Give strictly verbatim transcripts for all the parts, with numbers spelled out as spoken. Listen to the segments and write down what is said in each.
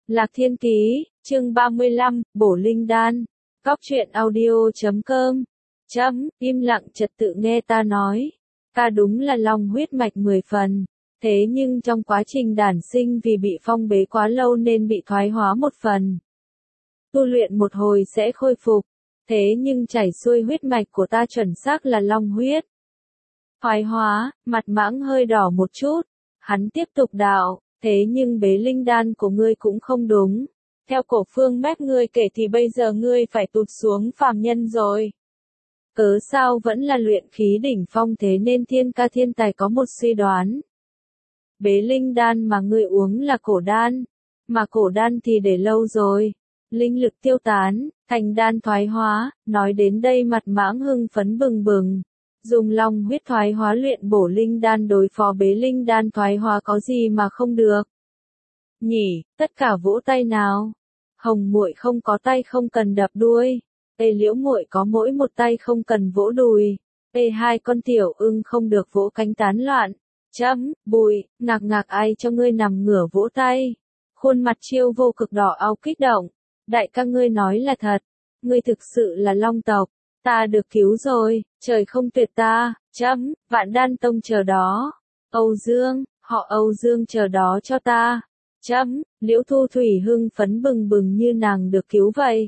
Lạc Thiên Ký, chương ba mươi lăm, Bổ Linh Đan. Cóc truyện audio chấm com. Chấm, im lặng trật tự nghe ta nói. Ta đúng là long huyết mạch mười phần. Thế nhưng trong quá trình đản sinh vì bị phong bế quá lâu nên bị thoái hóa một phần. Tu luyện một hồi sẽ khôi phục. Thế nhưng chảy xuôi huyết mạch của ta chuẩn xác là long huyết. Thoái hóa, mặt mãng hơi đỏ một chút. Hắn tiếp tục đạo. Thế nhưng bế linh đan của ngươi cũng không đúng. Theo cổ phương mép ngươi kể thì bây giờ ngươi phải tụt xuống phàm nhân rồi. Cớ sao vẫn là luyện khí đỉnh phong thế nên thiên ca thiên tài có một suy đoán. Bế linh đan mà ngươi uống là cổ đan. Mà cổ đan thì để lâu rồi. Linh lực tiêu tán, thành đan thoái hóa, nói đến đây mặt mãng hưng phấn bừng bừng. Dùng long huyết thoái hóa luyện bổ linh đan đối phó bế linh đan thoái hóa có gì mà không được. Nhỉ, tất cả vỗ tay nào. Hồng muội không có tay không cần đập đuôi. Ê liễu muội có mỗi một tay không cần vỗ đùi. Ê hai con tiểu ưng không được vỗ cánh tán loạn. Chấm, bùi, ngạc ngạc ai cho ngươi nằm ngửa vỗ tay. Khuôn mặt Chiêu Vô Cực đỏ ao kích động. Đại ca ngươi nói là thật. Ngươi thực sự là long tộc. Ta được cứu rồi, trời không tuyệt ta, chấm, Vạn Đan Tông chờ đó. Âu Dương, họ Âu Dương chờ đó cho ta. Chấm, Liễu Thu Thủy hưng phấn bừng bừng như nàng được cứu vậy.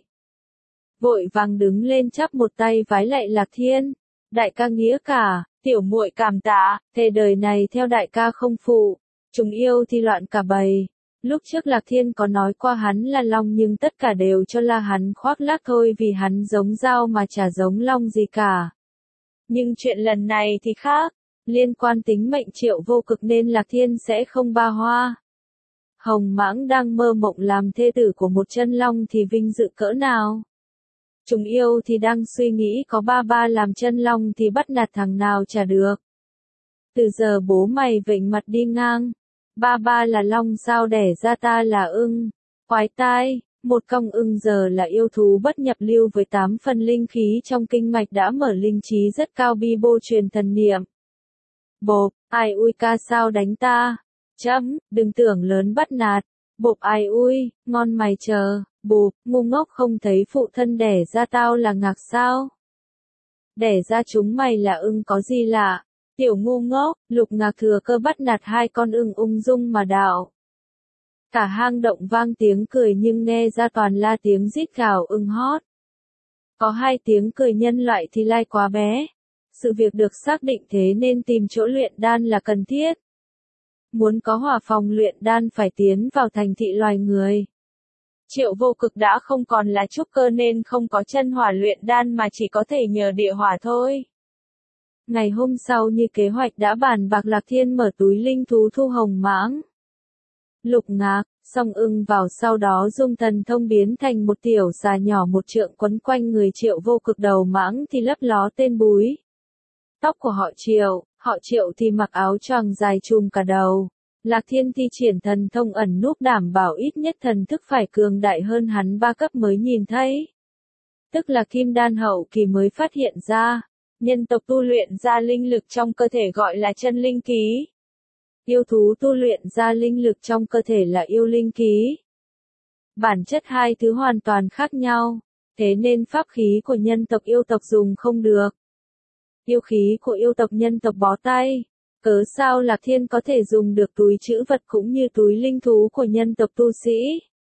Vội vàng đứng lên chắp một tay vái lạy Lạc Thiên. Đại ca nghĩa cả, tiểu muội cảm tạ, thề đời này theo đại ca không phụ. Chúng yêu thì loạn cả bầy. Lúc trước Lạc Thiên có nói qua hắn là long nhưng tất cả đều cho là hắn khoác lác thôi vì hắn giống dao mà chả giống long gì cả. Nhưng chuyện lần này thì khác, liên quan tính mệnh Triệu Vô Cực nên Lạc Thiên sẽ không ba hoa. Hồng Mãng đang mơ mộng làm thê tử của một chân long thì vinh dự cỡ nào. Chúng yêu thì đang suy nghĩ có ba ba làm chân long thì bắt nạt thằng nào chả được. Từ giờ bố mày vểnh mặt đi ngang. Ba ba là long sao đẻ ra ta là ưng. Quái tai, một con ưng giờ là yêu thú bất nhập lưu với tám phần linh khí trong kinh mạch đã mở linh trí rất cao bi bô truyền thần niệm. Bộp, ai ui ca sao đánh ta. Chấm, đừng tưởng lớn bắt nạt. Bộp ai ui, ngon mày chờ. Bụp, ngu ngốc không thấy phụ thân đẻ ra tao là ngạc sao. Đẻ ra chúng mày là ưng có gì lạ. Tiểu ngu ngốc, Lục Ngạc thừa cơ bắt nạt hai con ưng ung dung mà đạo. Cả hang động vang tiếng cười nhưng nghe ra toàn là tiếng rít gào ưng hót. Có hai tiếng cười nhân loại thì lai quá bé. Sự việc được xác định thế nên tìm chỗ luyện đan là cần thiết. Muốn có hỏa phòng luyện đan phải tiến vào thành thị loài người. Triệu Vô Cực đã không còn là trúc cơ nên không có chân hỏa luyện đan mà chỉ có thể nhờ địa hỏa thôi. Ngày hôm sau như kế hoạch đã bàn bạc Lạc Thiên mở túi linh thú thu Hồng Mãng. Lục Ngạc, song ưng vào sau đó dung thần thông biến thành một tiểu xà nhỏ một trượng quấn quanh người Triệu Vô Cực đầu mãng thì lấp ló tên búi. Tóc của họ Triệu, họ Triệu thì mặc áo choàng dài trùm cả đầu. Lạc Thiên thi triển thần thông ẩn núp đảm bảo ít nhất thần thức phải cường đại hơn hắn ba cấp mới nhìn thấy. Tức là kim đan hậu kỳ mới phát hiện ra. Nhân tộc tu luyện ra linh lực trong cơ thể gọi là chân linh ký. Yêu thú tu luyện ra linh lực trong cơ thể là yêu linh ký. Bản chất hai thứ hoàn toàn khác nhau, thế nên pháp khí của nhân tộc yêu tộc dùng không được. Yêu khí của yêu tộc nhân tộc bó tay, cớ sao Lạc Thiên có thể dùng được túi trữ vật cũng như túi linh thú của nhân tộc tu sĩ.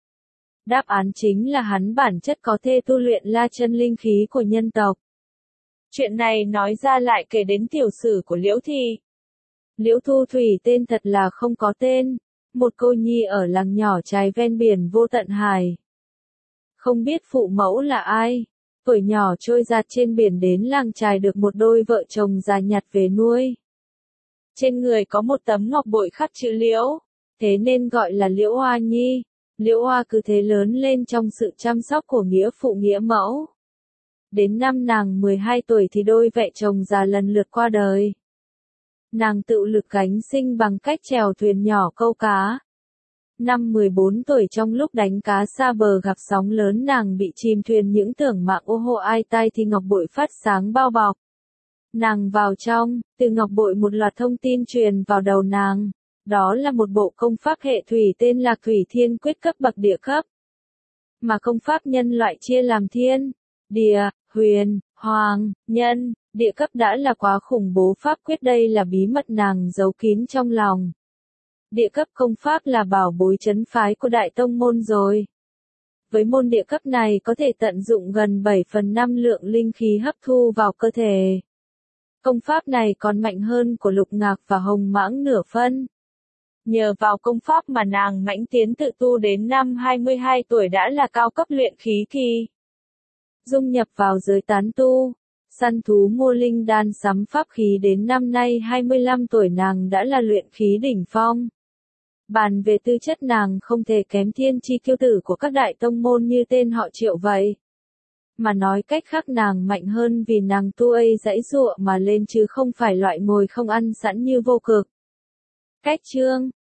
Đáp án chính là hắn bản chất có thể tu luyện la chân linh khí của nhân tộc. Chuyện này nói ra lại kể đến tiểu sử của Liễu Thị. Liễu Thu Thủy tên thật là không có tên, một cô nhi ở làng nhỏ trái ven biển vô tận hải. Không biết phụ mẫu là ai, tuổi nhỏ trôi giạt trên biển đến làng trài được một đôi vợ chồng già nhặt về nuôi. Trên người có một tấm ngọc bội khắc chữ Liễu, thế nên gọi là Liễu Hoa Nhi. Liễu Hoa cứ thế lớn lên trong sự chăm sóc của nghĩa phụ nghĩa mẫu. Đến năm nàng mười hai tuổi thì đôi vợ chồng già lần lượt qua đời. Nàng tự lực gánh sinh bằng cách chèo thuyền nhỏ câu cá. Năm mười bốn tuổi trong lúc đánh cá xa bờ gặp sóng lớn nàng bị chìm thuyền những tưởng mạng ô hô ai tai thì ngọc bội phát sáng bao bọc. Nàng vào trong, từ ngọc bội một loạt thông tin truyền vào đầu nàng. Đó là một bộ công pháp hệ thủy tên là Thủy Thiên Quyết cấp bậc địa cấp. Mà công pháp nhân loại chia làm thiên, địa, huyền, hoàng, nhân, địa cấp đã là quá khủng bố pháp quyết, đây là bí mật nàng giấu kín trong lòng. Địa cấp công pháp là bảo bối trấn phái của đại tông môn rồi. Với môn địa cấp này có thể tận dụng gần bảy phần năm lượng linh khí hấp thu vào cơ thể. Công pháp này còn mạnh hơn của Lục Ngạc và Hồng Mãng nửa phân. Nhờ vào công pháp mà nàng mãnh tiến tự tu đến năm hai mươi hai tuổi đã là cao cấp luyện khí kỳ. Dung nhập vào giới tán tu, săn thú mua linh đan sắm pháp khí đến năm nay hai mươi lăm tuổi nàng đã là luyện khí đỉnh phong. Bàn về tư chất nàng không thể kém thiên chi kiêu tử của các đại tông môn như tên họ Triệu vậy. Mà nói cách khác nàng mạnh hơn vì nàng tu ấy dãy dụa mà lên chứ không phải loại ngồi không ăn sẵn như Vô Cực. Cách chương